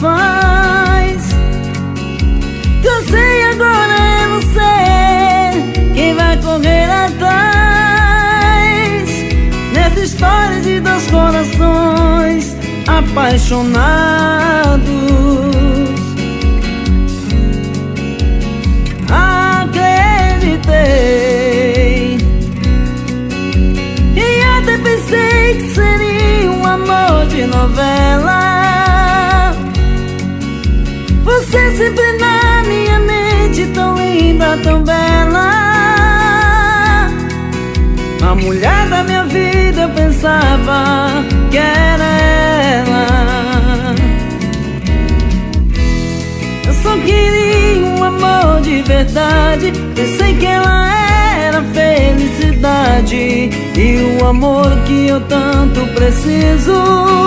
corações. Cansei, agora é você quem vai correr atrás. Nessa história de dois corações apaixonados, acreditei e até pensei que seria um amor de novela. Você sempre na minha mente, tão linda, tão bela. A mulher da minha vida, eu pensava que era ela. Eu só queria um amor de verdade. Pensei que ela era felicidade e o amor que eu tanto preciso.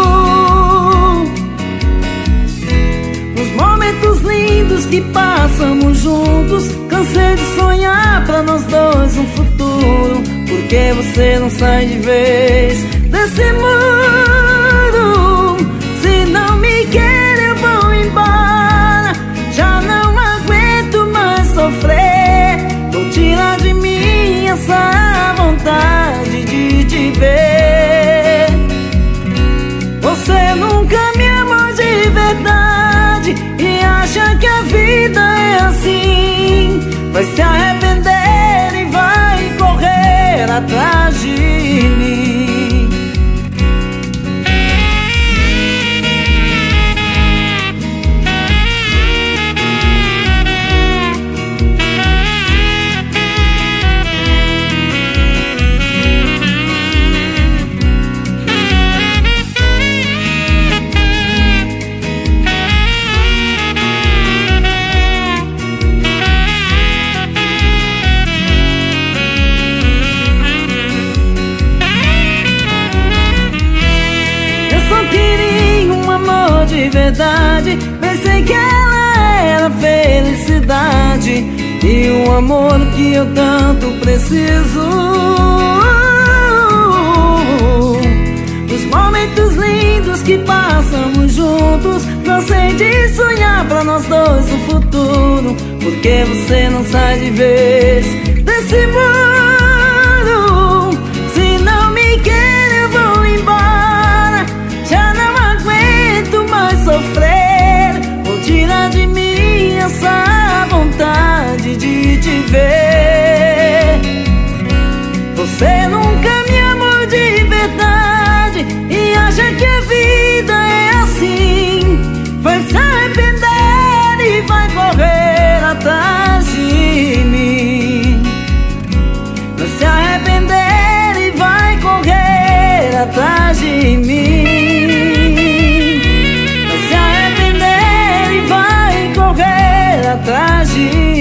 Nos momentos lindos que passamos juntos, cansei de sonhar pra nós dois um futuro. Porque você não sai de vez desse muro? Se não me quer, eu vou embora. Já não aguento mais sofrer. Vou tirar de mim essa vontade de te ver. Você nunca me amou de verdade e acha que a vida é assim. Vai se arrepender e vai correr atrás de mim. De verdade, pensei que ela era felicidade e o amor que eu tanto preciso. Os momentos lindos que passamos juntos, cansei de sonhar pra nós dois um futuro. Porque você não sai de vez desse muro? Se não me quer, eu vou embora. Já não aguento mais sofrer. Vou tirar de mim essa vontade de te ver. Você nunca me amou de verdade e acha que a vida é assim. Vai se arrepender e vai correr atrás de mim. Vai se arrepender e vai correr atrás de mim. Atrás de